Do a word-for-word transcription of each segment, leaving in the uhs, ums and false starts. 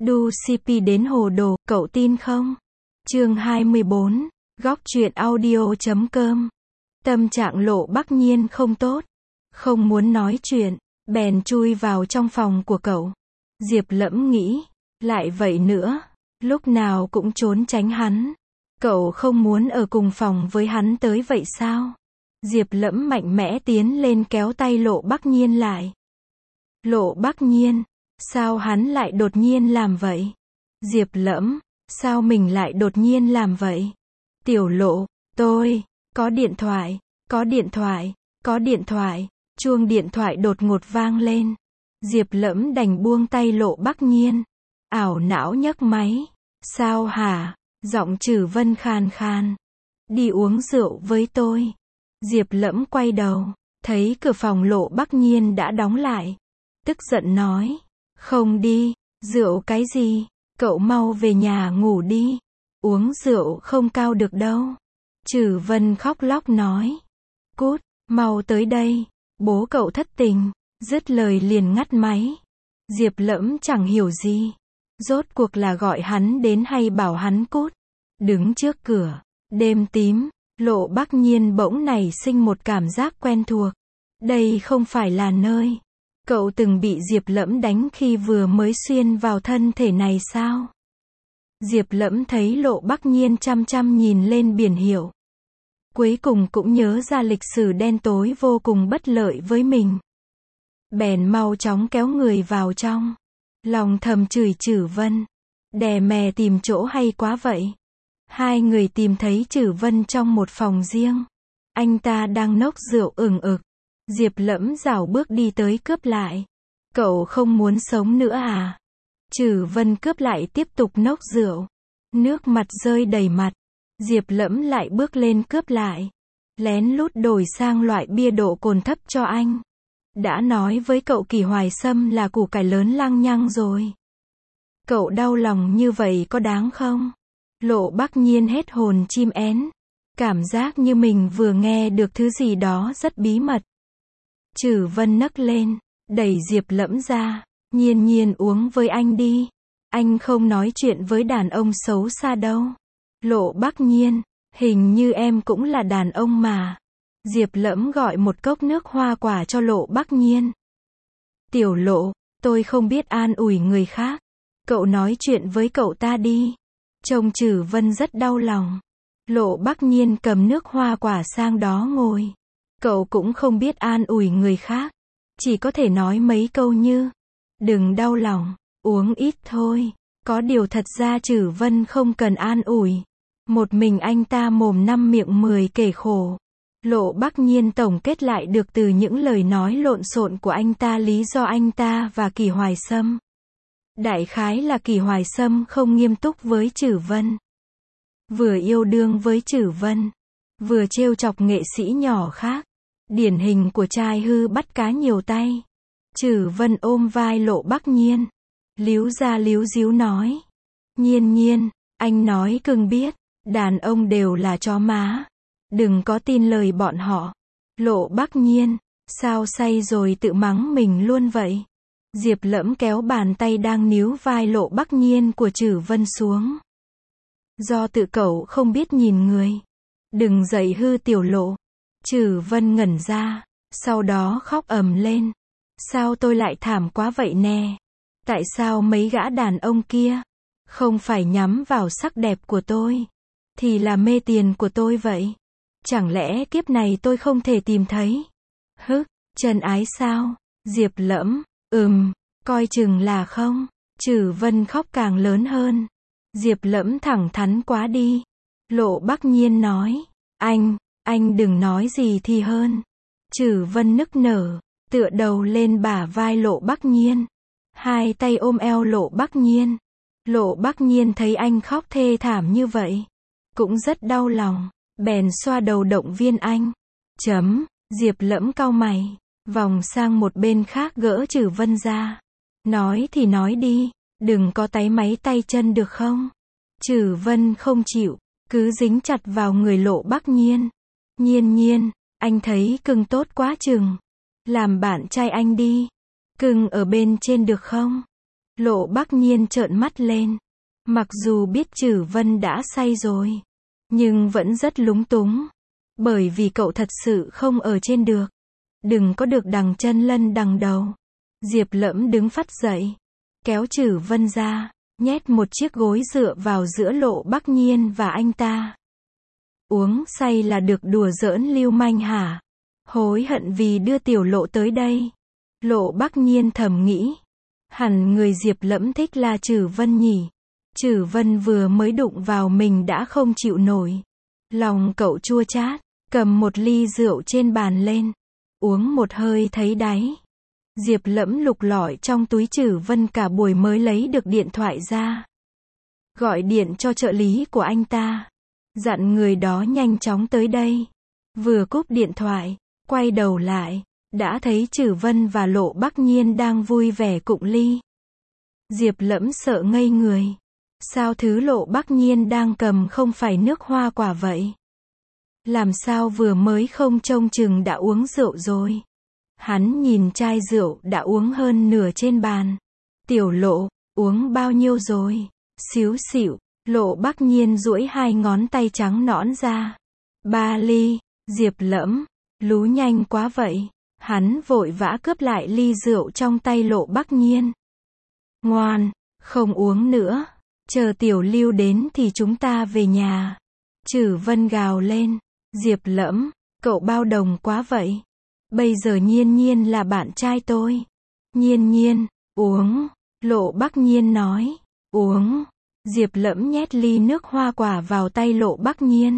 Đu xê pê đến hồ đồ, cậu tin không? Chương hai mươi bốn, góc truyện audio chấm com. Tâm trạng Lộ Bắc Nhiên không tốt, không muốn nói chuyện, bèn chui vào trong phòng của cậu. Diệp Lẫm nghĩ, lại vậy nữa, lúc nào cũng trốn tránh hắn. Cậu không muốn ở cùng phòng với hắn tới vậy sao? Diệp Lẫm mạnh mẽ tiến lên kéo tay Lộ Bắc Nhiên lại. Lộ Bắc Nhiên, sao hắn lại đột nhiên làm vậy? Diệp Lẫm, sao mình lại đột nhiên làm vậy? Tiểu Lộ, tôi, có điện thoại, có điện thoại, có điện thoại, chuông điện thoại đột ngột vang lên. Diệp Lẫm đành buông tay Lộ Bắc Nhiên. Ảo não nhấc máy. Sao hả? Giọng Trử Vân khàn khàn. Đi uống rượu với tôi. Diệp Lẫm quay đầu, thấy cửa phòng Lộ Bắc Nhiên đã đóng lại. Tức giận nói, không đi, rượu cái gì, cậu mau về nhà ngủ đi. Uống rượu không cao được đâu. Trử Vân khóc lóc nói, cút, mau tới đây, bố cậu thất tình. Dứt lời liền ngắt máy. Diệp Lẫm chẳng hiểu gì. Rốt cuộc là gọi hắn đến hay bảo hắn cút. Đứng trước cửa, đêm tím, Lộ Bắc Nhiên bỗng nảy sinh một cảm giác quen thuộc. Đây không phải là nơi cậu từng bị Diệp Lẫm đánh khi vừa mới xuyên vào thân thể này sao? Diệp Lẫm thấy Lộ Bắc Nhiên chăm chăm nhìn lên biển hiệu. Cuối cùng cũng nhớ ra lịch sử đen tối vô cùng bất lợi với mình. Bèn mau chóng kéo người vào trong. Lòng thầm chửi Trử Vân. Đè mè tìm chỗ hay quá vậy. Hai người tìm thấy Trử Vân trong một phòng riêng. Anh ta đang nốc rượu ừng ực. Diệp Lẫm rảo bước đi tới cướp lại. Cậu không muốn sống nữa à? Trử Vân cướp lại tiếp tục nốc rượu. Nước mặt rơi đầy mặt. Diệp Lẫm lại bước lên cướp lại. Lén lút đổi sang loại bia độ cồn thấp cho anh. Đã nói với cậu Kỳ Hoài Sâm là củ cải lớn lăng nhăng rồi. Cậu đau lòng như vậy có đáng không? Lộ Bắc Nhiên hết hồn chim én. Cảm giác như mình vừa nghe được thứ gì đó rất bí mật. Trử Vân nấc lên, đẩy Diệp Lẫm ra. Nhiên Nhiên uống với anh đi. Anh không nói chuyện với đàn ông xấu xa đâu. Lộ Bắc Nhiên, hình như em cũng là đàn ông mà. Diệp Lẫm gọi một cốc nước hoa quả cho Lộ Bắc Nhiên. Tiểu Lộ, tôi không biết an ủi người khác. Cậu nói chuyện với cậu ta đi. Trông Trử Vân rất đau lòng. Lộ Bắc Nhiên cầm nước hoa quả sang đó ngồi. Cậu cũng không biết an ủi người khác. Chỉ có thể nói mấy câu như, đừng đau lòng, uống ít thôi. Có điều thật ra Trử Vân không cần an ủi. Một mình anh ta mồm năm miệng mười kể khổ. Lộ Bắc Nhiên tổng kết lại được từ những lời nói lộn xộn của anh ta lý do anh ta và Kỳ Hoài Sâm. Đại khái là Kỳ Hoài Sâm không nghiêm túc với Trử Vân. Vừa yêu đương với Trử Vân, vừa trêu chọc nghệ sĩ nhỏ khác. Điển hình của trai hư bắt cá nhiều tay. Trử Vân ôm vai Lộ Bắc Nhiên. Líu ra líu díu nói. Nhiên Nhiên, anh nói cưng biết, đàn ông đều là chó má. Đừng có tin lời bọn họ. Lộ Bắc Nhiên, sao say rồi tự mắng mình luôn vậy? Diệp Lẫm kéo bàn tay đang níu vai Lộ Bắc Nhiên của Trử Vân xuống. Do tự cậu không biết nhìn người. Đừng dạy hư Tiểu Lộ. Trử Vân ngẩn ra, sau đó khóc ầm lên. Sao tôi lại thảm quá vậy nè? Tại sao mấy gã đàn ông kia không phải nhắm vào sắc đẹp của tôi, thì là mê tiền của tôi vậy? Chẳng lẽ kiếp này tôi không thể tìm thấy? Hức, chân ái sao? Diệp Lẫm, ừm, coi chừng là không. Trử Vân khóc càng lớn hơn. Diệp Lẫm thẳng thắn quá đi. Lộ Bắc Nhiên nói, anh, anh đừng nói gì thì hơn. Trử Vân nức nở, tựa đầu lên bả vai Lộ Bắc Nhiên. Hai tay ôm eo Lộ Bắc Nhiên. Lộ Bắc Nhiên thấy anh khóc thê thảm như vậy, cũng rất đau lòng. Bèn xoa đầu động viên anh. Chấm, Diệp Lẫm cau mày, vòng sang một bên khác gỡ Trử Vân ra. Nói thì nói đi, đừng có táy máy tay chân được không? Trử Vân không chịu, cứ dính chặt vào người Lộ Bắc Nhiên. Nhiên Nhiên, anh thấy cưng tốt quá chừng. Làm bạn trai anh đi. Cưng ở bên trên được không? Lộ Bắc Nhiên trợn mắt lên. Mặc dù biết Trử Vân đã say rồi, nhưng vẫn rất lúng túng. Bởi vì cậu thật sự không ở trên được. Đừng có được đằng chân lân đằng đầu. Diệp Lẫm đứng phắt dậy, kéo Trử Vân ra, nhét một chiếc gối dựa vào giữa Lộ Bắc Nhiên và anh ta. Uống say là được đùa giỡn lưu manh hả? Hối hận vì đưa tiểu Lộ tới đây. Lộ Bắc Nhiên thầm nghĩ. Hẳn người Diệp Lẫm thích là Trử Vân nhỉ. Trử Vân vừa mới đụng vào mình đã không chịu nổi. Lòng cậu chua chát, cầm một ly rượu trên bàn lên. Uống một hơi thấy đáy. Diệp Lẫm lục lọi trong túi Trử Vân cả buổi mới lấy được điện thoại ra. Gọi điện cho trợ lý của anh ta. Dặn người đó nhanh chóng tới đây. Vừa cúp điện thoại, quay đầu lại, đã thấy Trử Vân và Lộ Bắc Nhiên đang vui vẻ cụng ly. Diệp Lẫm sợ ngây người. Sao thứ Lộ Bắc Nhiên đang cầm không phải nước hoa quả vậy? Làm sao vừa mới không trông chừng đã uống rượu rồi? Hắn nhìn chai rượu đã uống hơn nửa trên bàn. Tiểu Lộ, uống bao nhiêu rồi? Xíu xịu. Lộ Bắc Nhiên duỗi hai ngón tay trắng nõn ra. Ba ly. Diệp Lẫm, lú nhanh quá vậy. Hắn vội vã cướp lại ly rượu trong tay Lộ Bắc Nhiên. Ngoan, không uống nữa. Chờ Tiểu Lưu đến thì chúng ta về nhà. Trử Vân gào lên. Diệp Lẫm, cậu bao đồng quá vậy. Bây giờ Nhiên Nhiên là bạn trai tôi. Nhiên Nhiên, uống. Lộ Bắc Nhiên nói. Uống. Diệp Lẫm nhét ly nước hoa quả vào tay Lộ Bắc Nhiên.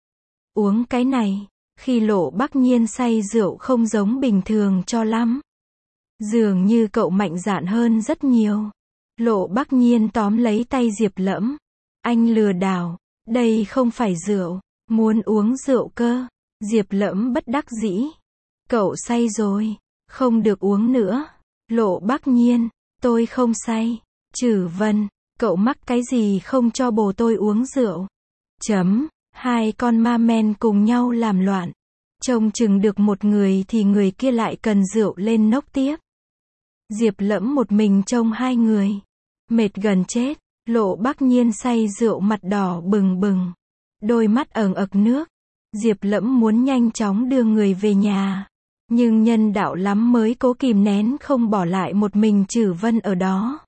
Uống cái này. Khi Lộ Bắc Nhiên say rượu không giống bình thường cho lắm. Dường như cậu mạnh dạn hơn rất nhiều. Lộ Bắc Nhiên tóm lấy tay Diệp Lẫm. Anh lừa đảo. Đây không phải rượu. Muốn uống rượu cơ. Diệp Lẫm bất đắc dĩ. Cậu say rồi. Không được uống nữa. Lộ Bắc Nhiên. Tôi không say. Trử Vân. Cậu mắc cái gì không cho bồ tôi uống rượu? Chấm. Hai con ma men cùng nhau làm loạn. Trông chừng được một người thì người kia lại cần rượu lên nốc tiếp. Diệp Lẫm một mình trông hai người. Mệt gần chết. Lộ Bắc Nhiên say rượu mặt đỏ bừng bừng. Đôi mắt ẩn ực nước. Diệp Lẫm muốn nhanh chóng đưa người về nhà. Nhưng nhân đạo lắm mới cố kìm nén không bỏ lại một mình Trử Vân ở đó.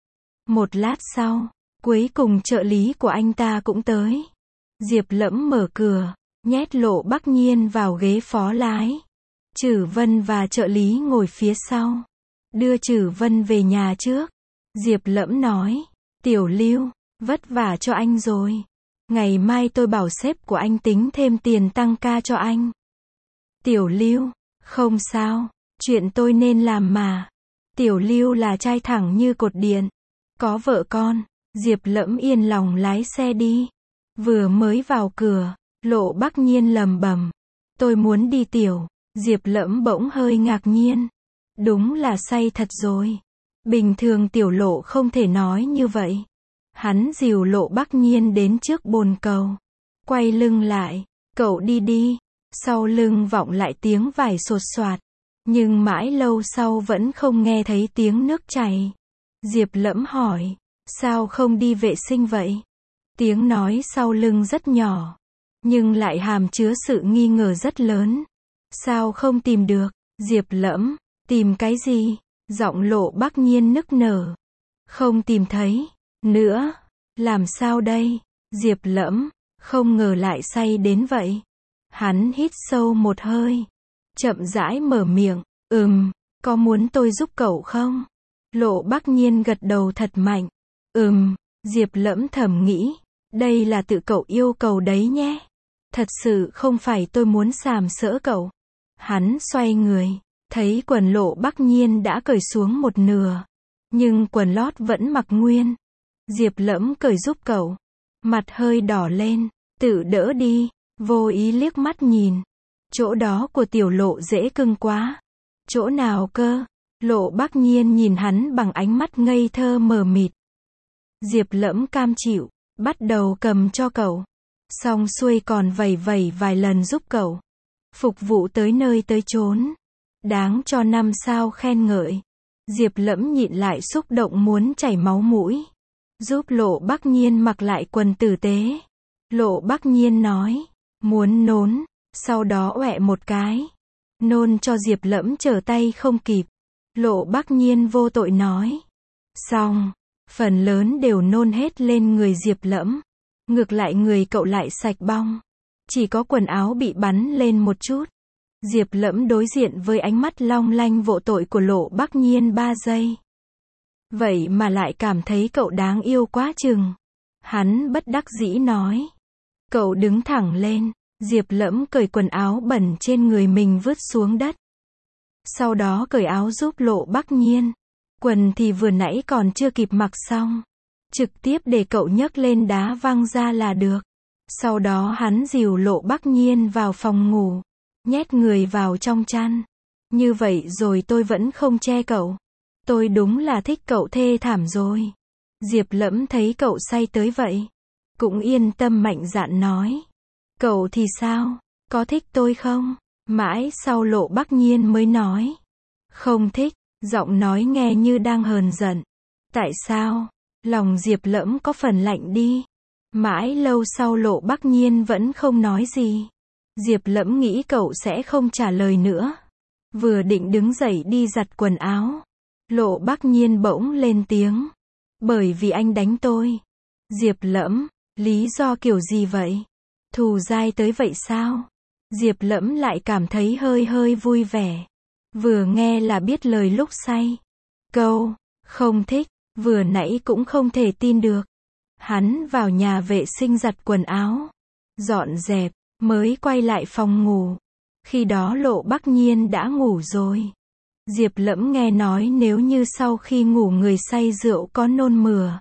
Một lát sau, cuối cùng trợ lý của anh ta cũng tới. Diệp Lẫm mở cửa, nhét Lộ Bắc Nhiên vào ghế phó lái. Trử Vân và trợ lý ngồi phía sau. Đưa Trử Vân về nhà trước. Diệp Lẫm nói, Tiểu Lưu, vất vả cho anh rồi. Ngày mai tôi bảo sếp của anh tính thêm tiền tăng ca cho anh. Tiểu Lưu, không sao, chuyện tôi nên làm mà. Tiểu Lưu là trai thẳng như cột điện. Có vợ con. Diệp Lẫm yên lòng lái xe đi. Vừa mới vào cửa, Lộ Bắc Nhiên lầm bầm. Tôi muốn đi tiểu. Diệp Lẫm bỗng hơi ngạc nhiên. Đúng là say thật rồi. Bình thường Tiểu Lộ không thể nói như vậy. Hắn dìu Lộ Bắc Nhiên đến trước bồn cầu. Quay lưng lại. Cậu đi đi. Sau lưng vọng lại tiếng vải sột soạt. Nhưng mãi lâu sau vẫn không nghe thấy tiếng nước chảy. Diệp Lẫm hỏi. Sao không đi vệ sinh vậy? Tiếng nói sau lưng rất nhỏ. Nhưng lại hàm chứa sự nghi ngờ rất lớn. Sao không tìm được? Diệp Lẫm. Tìm cái gì? Giọng Lộ Bắc Nhiên nức nở. Không tìm thấy. Nữa. Làm sao đây? Diệp Lẫm. Không ngờ lại say đến vậy. Hắn hít sâu một hơi. Chậm rãi mở miệng. Ừm. Có muốn tôi giúp cậu không? Lộ Bắc Nhiên gật đầu thật mạnh. Ừm. Diệp Lẫm thầm nghĩ. Đây là tự cậu yêu cầu đấy nhé. Thật sự không phải tôi muốn sàm sỡ cậu. Hắn xoay người. Thấy quần Lộ Bắc Nhiên đã cởi xuống một nửa. Nhưng quần lót vẫn mặc nguyên. Diệp Lẫm cởi giúp cậu. Mặt hơi đỏ lên. Tự đỡ đi. Vô ý liếc mắt nhìn. Chỗ đó của Tiểu Lộ dễ cưng quá. Chỗ nào cơ? Lộ Bắc Nhiên nhìn hắn bằng ánh mắt ngây thơ mờ mịt. Diệp Lẫm cam chịu. Bắt đầu cầm cho cậu. Xong xuôi còn vẩy vẩy vài lần giúp cậu. Phục vụ tới nơi tới chốn. Đáng cho năm sao khen ngợi. Diệp Lẫm nhịn lại xúc động muốn chảy máu mũi. Giúp Lộ Bắc Nhiên mặc lại quần tử tế. Lộ Bắc Nhiên nói, muốn nôn, sau đó ọe một cái. Nôn cho Diệp Lẫm trở tay không kịp. Lộ Bắc Nhiên vô tội nói. Xong, phần lớn đều nôn hết lên người Diệp Lẫm. Ngược lại người cậu lại sạch bong. Chỉ có quần áo bị bắn lên một chút. Diệp Lẫm đối diện với ánh mắt long lanh vô tội của Lộ Bắc Nhiên ba giây. Vậy mà lại cảm thấy cậu đáng yêu quá chừng. Hắn bất đắc dĩ nói. Cậu đứng thẳng lên. Diệp Lẫm cởi quần áo bẩn trên người mình vứt xuống đất. Sau đó cởi áo giúp Lộ Bắc Nhiên. Quần thì vừa nãy còn chưa kịp mặc xong. Trực tiếp để cậu nhấc lên đá văng ra là được. Sau đó hắn dìu Lộ Bắc Nhiên vào phòng ngủ. Nhét người vào trong chăn. Như vậy rồi tôi vẫn không che cậu. Tôi đúng là thích cậu thê thảm rồi. Diệp Lẫm thấy cậu say tới vậy. Cũng yên tâm mạnh dạn nói. Cậu thì sao? Có thích tôi không? Mãi sau Lộ Bắc Nhiên mới nói. Không thích. Giọng nói nghe như đang hờn giận. Tại sao? Lòng Diệp Lẫm có phần lạnh đi. Mãi lâu sau Lộ Bắc Nhiên vẫn không nói gì. Diệp Lẫm nghĩ cậu sẽ không trả lời nữa. Vừa định đứng dậy đi giặt quần áo. Lộ Bắc Nhiên bỗng lên tiếng. Bởi vì anh đánh tôi. Diệp Lẫm, lý do kiểu gì vậy? Thù dai tới vậy sao? Diệp Lẫm lại cảm thấy hơi hơi vui vẻ. Vừa nghe là biết lời lúc say. Câu, không thích, vừa nãy cũng không thể tin được. Hắn vào nhà vệ sinh giặt quần áo. Dọn dẹp, mới quay lại phòng ngủ. Khi đó Lộ Bắc Nhiên đã ngủ rồi. Diệp Lẫm nghe nói nếu như sau khi ngủ người say rượu có nôn mửa,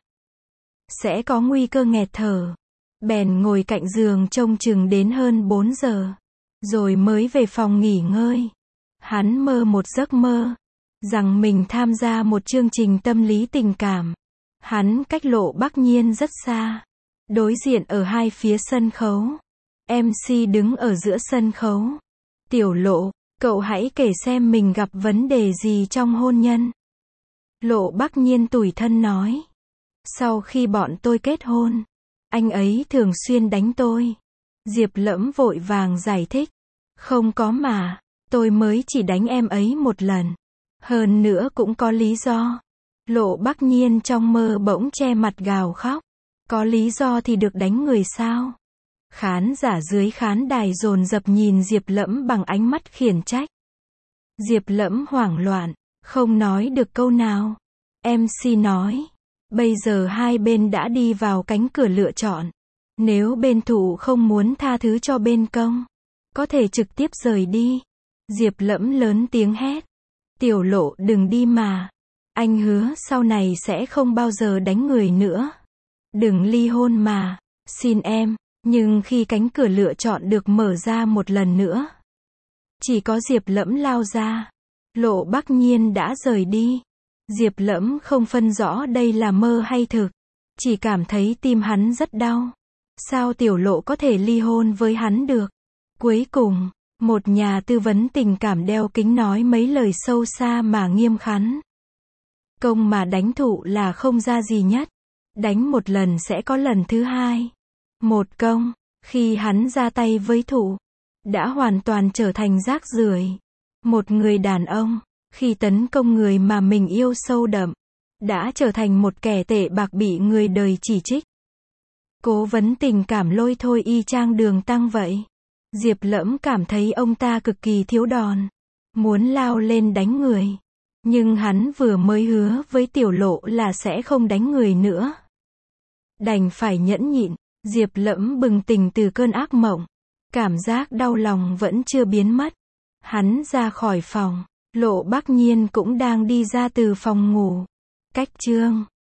sẽ có nguy cơ nghẹt thở. Bèn ngồi cạnh giường trông chừng đến hơn bốn giờ. Rồi mới về phòng nghỉ ngơi. Hắn mơ một giấc mơ. Rằng mình tham gia một chương trình tâm lý tình cảm. Hắn cách Lộ Bắc Nhiên rất xa. Đối diện ở hai phía sân khấu. em xê đứng ở giữa sân khấu. Tiểu Lộ, cậu hãy kể xem mình gặp vấn đề gì trong hôn nhân. Lộ Bắc Nhiên tủi thân nói. Sau khi bọn tôi kết hôn, anh ấy thường xuyên đánh tôi. Diệp Lẫm vội vàng giải thích. Không có mà, tôi mới chỉ đánh em ấy một lần. Hơn nữa cũng có lý do. Lộ Bắc Nhiên trong mơ bỗng che mặt gào khóc. Có lý do thì được đánh người sao? Khán giả dưới khán đài dồn dập nhìn Diệp Lẫm bằng ánh mắt khiển trách. Diệp Lẫm hoảng loạn, không nói được câu nào. em xê nói, bây giờ hai bên đã đi vào cánh cửa lựa chọn. Nếu bên thủ không muốn tha thứ cho bên công, có thể trực tiếp rời đi. Diệp Lẫm lớn tiếng hét. Tiểu Lộ đừng đi mà. Anh hứa sau này sẽ không bao giờ đánh người nữa. Đừng ly hôn mà. Xin em. Nhưng khi cánh cửa lựa chọn được mở ra một lần nữa, chỉ có Diệp Lẫm lao ra. Lộ Bắc Nhiên đã rời đi. Diệp Lẫm không phân rõ đây là mơ hay thực. Chỉ cảm thấy tim hắn rất đau. Sao Tiểu Lộ có thể ly hôn với hắn được? Cuối cùng, một nhà tư vấn tình cảm đeo kính nói mấy lời sâu xa mà nghiêm khắc. Công mà đánh thụ là không ra gì nhất. Đánh một lần sẽ có lần thứ hai. Một công, khi hắn ra tay với thụ, đã hoàn toàn trở thành rác rưởi. Một người đàn ông, khi tấn công người mà mình yêu sâu đậm, đã trở thành một kẻ tệ bạc bị người đời chỉ trích. Cố vấn tình cảm lôi thôi y chang Đường Tăng vậy. Diệp Lẫm cảm thấy ông ta cực kỳ thiếu đòn. Muốn lao lên đánh người. Nhưng hắn vừa mới hứa với Tiểu Lộ là sẽ không đánh người nữa. Đành phải nhẫn nhịn. Diệp Lẫm bừng tỉnh từ cơn ác mộng. Cảm giác đau lòng vẫn chưa biến mất. Hắn ra khỏi phòng. Lộ Bắc Nhiên cũng đang đi ra từ phòng ngủ. Cách chương